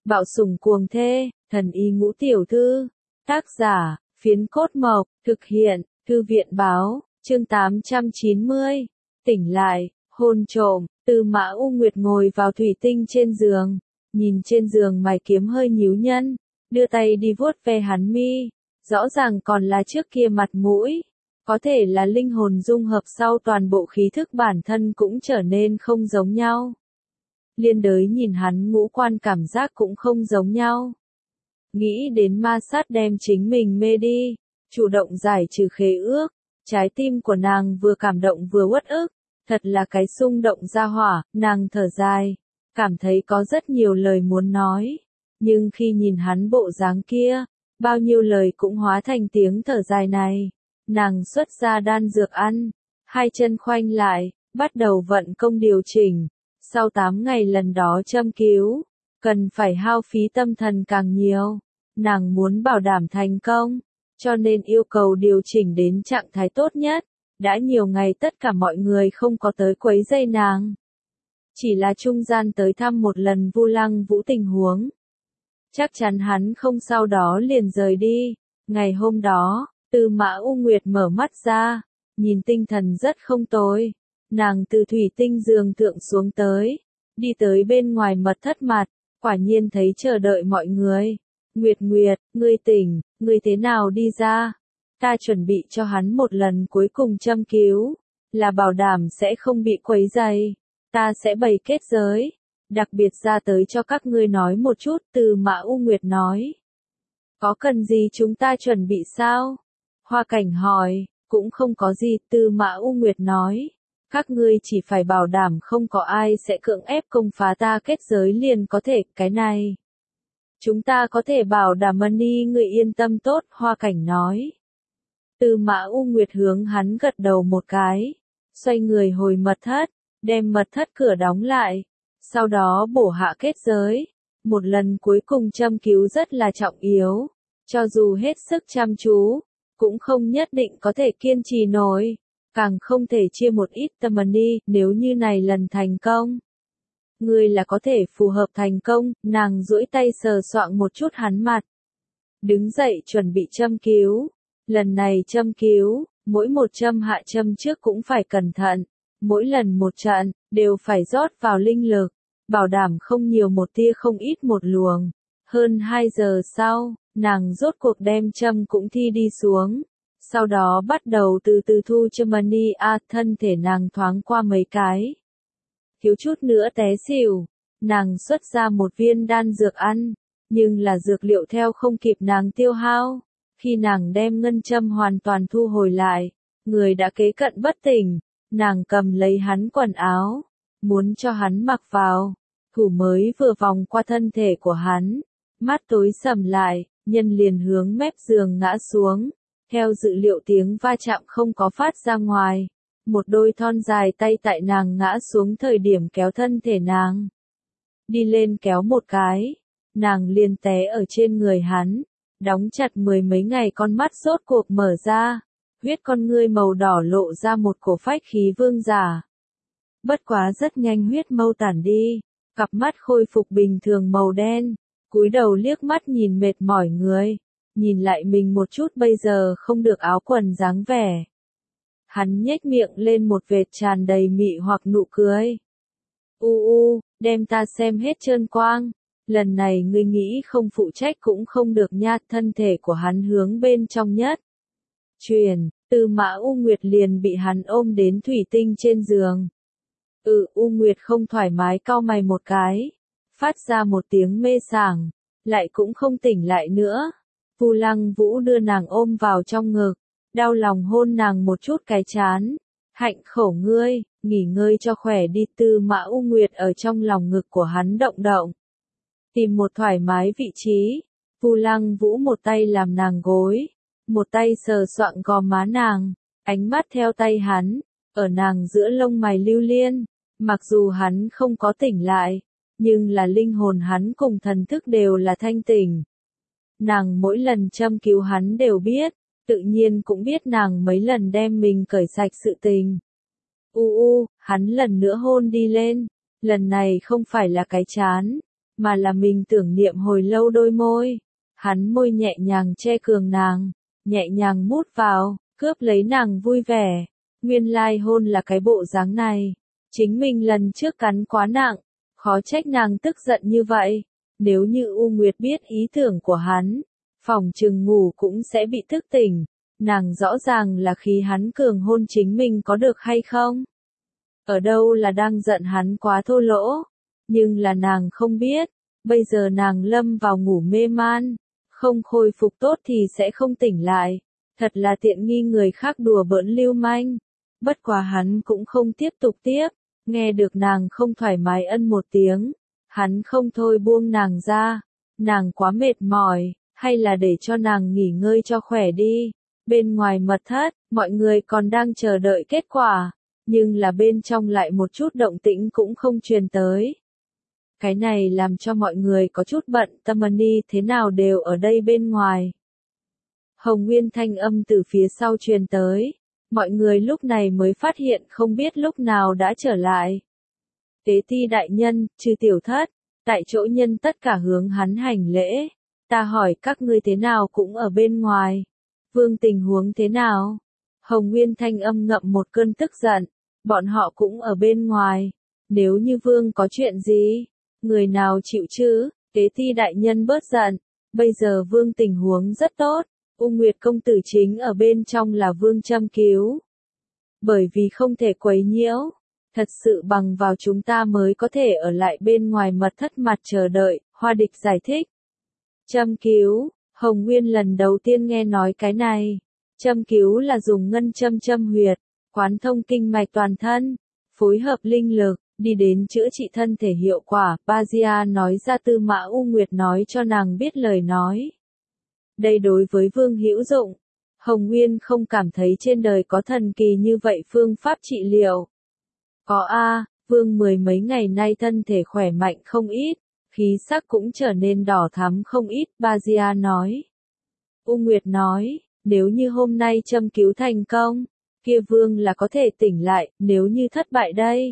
Bạo sủng cuồng thê, thần y ngũ tiểu thư. Tác giả, Phiến Cốt Mộc, thực hiện, Thư viện báo, chương 890. Tỉnh lại, hôn trộm, Tư Mã U Nguyệt ngồi vào thủy tinh trên giường, nhìn trên giường mày kiếm hơi nhíu nhân, đưa tay đi vuốt ve hắn mi, rõ ràng còn là trước kia mặt mũi, có thể là linh hồn dung hợp sau toàn bộ khí thức bản thân cũng trở nên không giống nhau. Liên đới nhìn hắn ngũ quan cảm giác cũng không giống nhau. Nghĩ đến ma sát đem chính mình mê đi, chủ động giải trừ khế ước, trái tim của nàng vừa cảm động vừa uất ức, thật là cái xung động ra hỏa, nàng thở dài, cảm thấy có rất nhiều lời muốn nói, nhưng khi nhìn hắn bộ dáng kia, bao nhiêu lời cũng hóa thành tiếng thở dài này, nàng xuất ra đan dược ăn, hai chân khoanh lại, bắt đầu vận công điều chỉnh, sau 8 ngày lần đó châm cứu, cần phải hao phí tâm thần càng nhiều. Nàng muốn bảo đảm thành công, cho nên yêu cầu điều chỉnh đến trạng thái tốt nhất. Đã nhiều ngày tất cả mọi người không có tới quấy rầy nàng. Chỉ là trung gian tới thăm một lần Vu Lăng Vũ tình huống. Chắc chắn hắn không sau đó liền rời đi. Ngày hôm đó, Tư Mã U Nguyệt mở mắt ra, nhìn tinh thần rất không tồi. Nàng từ thủy tinh giường thượng xuống tới, đi tới bên ngoài mật thất mặt, quả nhiên thấy chờ đợi mọi người. Nguyệt Nguyệt, ngươi tỉnh, ngươi thế nào đi ra? Ta chuẩn bị cho hắn một lần cuối cùng châm cứu, là bảo đảm sẽ không bị quấy rầy. Ta sẽ bày kết giới, đặc biệt ra tới cho các ngươi nói một chút, Tư Mã U Nguyệt nói. Có cần gì chúng ta chuẩn bị sao? Hoa Cảnh hỏi, cũng không có gì, Tư Mã U Nguyệt nói. Các ngươi chỉ phải bảo đảm không có ai sẽ cưỡng ép công phá ta kết giới liền có thể, cái này. Chúng ta có thể bảo đảm Mani người yên tâm tốt, Hoa Cảnh nói. Tư Mã U Nguyệt hướng hắn gật đầu một cái, xoay người hồi mật thất, đem mật thất cửa đóng lại, sau đó bổ hạ kết giới. Một lần cuối cùng châm cứu rất là trọng yếu, cho dù hết sức chăm chú, cũng không nhất định có thể kiên trì nổi, càng không thể chia một ít tâm Mani, nếu như này lần thành công. Ngươi là có thể phù hợp thành công, nàng duỗi tay sờ soạng một chút hắn mặt. Đứng dậy chuẩn bị châm cứu. Lần này châm cứu, mỗi một châm hạ châm trước cũng phải cẩn thận. Mỗi lần một trận, đều phải rót vào linh lực. Bảo đảm không nhiều một tia không ít một luồng. Hơn 2 giờ sau, nàng rốt cuộc đem châm cũng thi đi xuống. Sau đó bắt đầu từ từ thu châm Mani thân thể nàng thoáng qua mấy cái. Thiếu chút nữa té xỉu, nàng xuất ra một viên đan dược ăn, nhưng là dược liệu theo không kịp nàng tiêu hao. Khi nàng đem ngân châm hoàn toàn thu hồi lại, người đã kế cận bất tỉnh, nàng cầm lấy hắn quần áo, muốn cho hắn mặc vào, thủ mới vừa vòng qua thân thể của hắn, mắt tối sầm lại, nhân liền hướng mép giường ngã xuống, theo dự liệu tiếng va chạm không có phát ra ngoài. Một đôi thon dài tay tại nàng ngã xuống thời điểm kéo thân thể nàng. Đi lên kéo một cái, nàng liền té ở trên người hắn, đóng chặt 10 mấy ngày con mắt rốt cuộc mở ra, huyết con ngươi màu đỏ lộ ra một cổ phách khí vương giả. Bất quá rất nhanh huyết mâu tản đi, cặp mắt khôi phục bình thường màu đen, cúi đầu liếc mắt nhìn mệt mỏi người, nhìn lại mình một chút bây giờ không được áo quần dáng vẻ. Hắn nhếch miệng lên một vệt tràn đầy mị hoặc nụ cười. Đem ta xem hết trơn quang. Lần này ngươi nghĩ không phụ trách cũng không được nha, thân thể của hắn hướng bên trong nhất. Tư Mã U Nguyệt liền bị hắn ôm đến thủy tinh trên giường. U Nguyệt không thoải mái cau mày một cái. Phát ra một tiếng mê sảng. Lại cũng không tỉnh lại nữa. Vu Lăng Vũ đưa nàng ôm vào trong ngực. Đau lòng hôn nàng một chút cái trán. Hạnh khẩu ngươi, nghỉ ngơi cho khỏe đi. Tư Mã U Nguyệt ở trong lòng ngực của hắn động động. Tìm một thoải mái vị trí. Vu Lăng Vũ một tay làm nàng gối. Một tay sờ soạng gò má nàng. Ánh mắt theo tay hắn. Ở nàng giữa lông mày lưu liên. Mặc dù hắn không có tỉnh lại. Nhưng là linh hồn hắn cùng thần thức đều là thanh tỉnh. Nàng mỗi lần châm cứu hắn đều biết. Tự nhiên cũng biết nàng mấy lần đem mình cởi sạch sự tình. Hắn lần nữa hôn đi lên, lần này không phải là cái chán, mà là mình tưởng niệm hồi lâu đôi môi. Hắn môi nhẹ nhàng che cường nàng, nhẹ nhàng mút vào, cướp lấy nàng vui vẻ. Nguyên lai hôn là cái bộ dáng này. Chính mình lần trước cắn quá nặng, khó trách nàng tức giận như vậy. Nếu như U Nguyệt biết ý tưởng của hắn, phòng chừng ngủ cũng sẽ bị thức tỉnh. Nàng rõ ràng là khi hắn cường hôn chính mình có được hay không? Ở đâu là đang giận hắn quá thô lỗ, nhưng là nàng không biết, bây giờ nàng lâm vào ngủ mê man, không khôi phục tốt thì sẽ không tỉnh lại, thật là tiện nghi người khác đùa bỡn lưu manh. Bất quá hắn cũng không tiếp tục tiếp, nghe được nàng không thoải mái ân một tiếng, hắn không thôi buông nàng ra, nàng quá mệt mỏi, hay là để cho nàng nghỉ ngơi cho khỏe đi. Bên ngoài mật thất, mọi người còn đang chờ đợi kết quả, nhưng là bên trong lại một chút động tĩnh cũng không truyền tới. Cái này làm cho mọi người có chút bận tâm, đi thế nào đều ở đây bên ngoài. Hồng Nguyên thanh âm từ phía sau truyền tới, mọi người lúc này mới phát hiện không biết lúc nào đã trở lại. Tế ti đại nhân, Trừ tiểu thất, tại chỗ nhân tất cả hướng hắn hành lễ, ta hỏi các ngươi thế nào cũng ở bên ngoài. Vương tình huống thế nào? Hồng Nguyên thanh âm ngậm một cơn tức giận, bọn họ cũng ở bên ngoài, nếu như Vương có chuyện gì, người nào chịu chứ? Tế ti đại nhân bớt giận, bây giờ Vương tình huống rất tốt, U Nguyệt công tử chính ở bên trong là Vương châm cứu. Bởi vì không thể quấy nhiễu, thật sự bằng vào chúng ta mới có thể ở lại bên ngoài mật thất mặt chờ đợi, Hoa Địch giải thích. Châm cứu, Hồng Nguyên lần đầu tiên nghe nói cái này. Châm cứu là dùng ngân châm châm huyệt, quán thông kinh mạch toàn thân, phối hợp linh lực, đi đến chữa trị thân thể hiệu quả. Bajia nói ra Tư Mã U Nguyệt nói cho nàng biết lời nói. Đây đối với Vương hữu dụng. Hồng Nguyên không cảm thấy trên đời có thần kỳ như vậy phương pháp trị liệu. Có a, Vương mười mấy ngày nay thân thể khỏe mạnh không ít, khí sắc cũng trở nên đỏ thắm không ít, Bajia nói. U Nguyệt nói, nếu như hôm nay châm cứu thành công, kia Vương là có thể tỉnh lại, nếu như thất bại đây.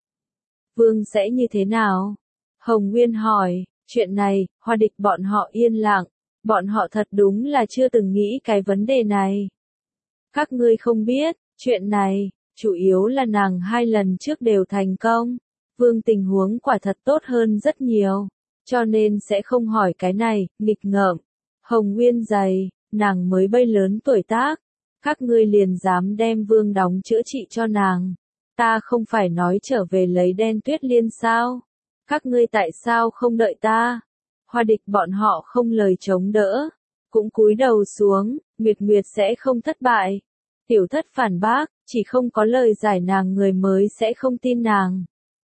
Vương sẽ như thế nào? Hồng Nguyên hỏi, chuyện này, Hoa Địch bọn họ yên lặng, bọn họ thật đúng là chưa từng nghĩ cái vấn đề này. Các ngươi không biết, chuyện này, chủ yếu là nàng 2 lần trước đều thành công, Vương tình huống quả thật tốt hơn rất nhiều, cho nên sẽ không hỏi cái này, nghịch ngợm. Hồng Nguyên dày, nàng mới bay lớn tuổi tác, các ngươi liền dám đem Vương đóng chữa trị cho nàng. Ta không phải nói trở về lấy đen tuyết liên sao? Các ngươi tại sao không đợi ta? Hoa Địch bọn họ không lời chống đỡ, cũng cúi đầu xuống, Nguyệt Nguyệt sẽ không thất bại. Tiểu thất phản bác, chỉ không có lời giải nàng người mới sẽ không tin nàng.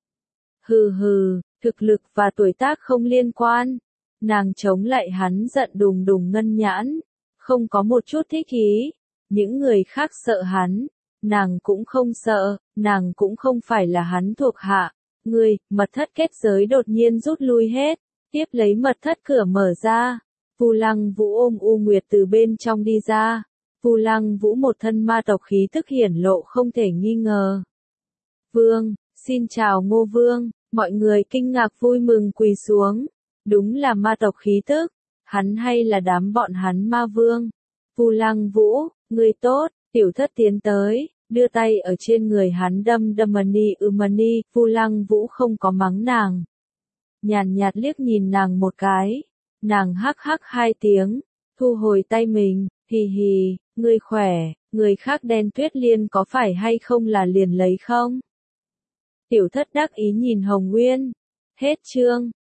Hừ hừ, thực lực và tuổi tác không liên quan. Nàng chống lại hắn giận đùng đùng ngân nhãn, không có một chút thích ý. Những người khác sợ hắn, nàng cũng không sợ, nàng cũng không phải là hắn thuộc hạ. Ngươi, mật thất kết giới đột nhiên rút lui hết, tiếp lấy mật thất cửa mở ra. Vu Lăng Vũ ôm U Nguyệt từ bên trong đi ra. Vu Lăng Vũ một thân ma tộc khí tức hiển lộ không thể nghi ngờ. Vương, xin chào Ngô Vương, mọi người kinh ngạc vui mừng quỳ xuống. Đúng là ma tộc khí tức, hắn hay là đám bọn hắn ma vương. Vu Lăng Vũ, người tốt, tiểu thất tiến tới, đưa tay ở trên người hắn đâm mani, Vu Lăng Vũ không có mắng nàng. Nhàn nhạt liếc nhìn nàng một cái, nàng hắc hắc 2 tiếng, thu hồi tay mình, hì hì, ngươi khỏe, người khác đen tuyết liên có phải hay không là liền lấy không? Tiểu thất đắc ý nhìn Hồng Nguyên. Hết chương.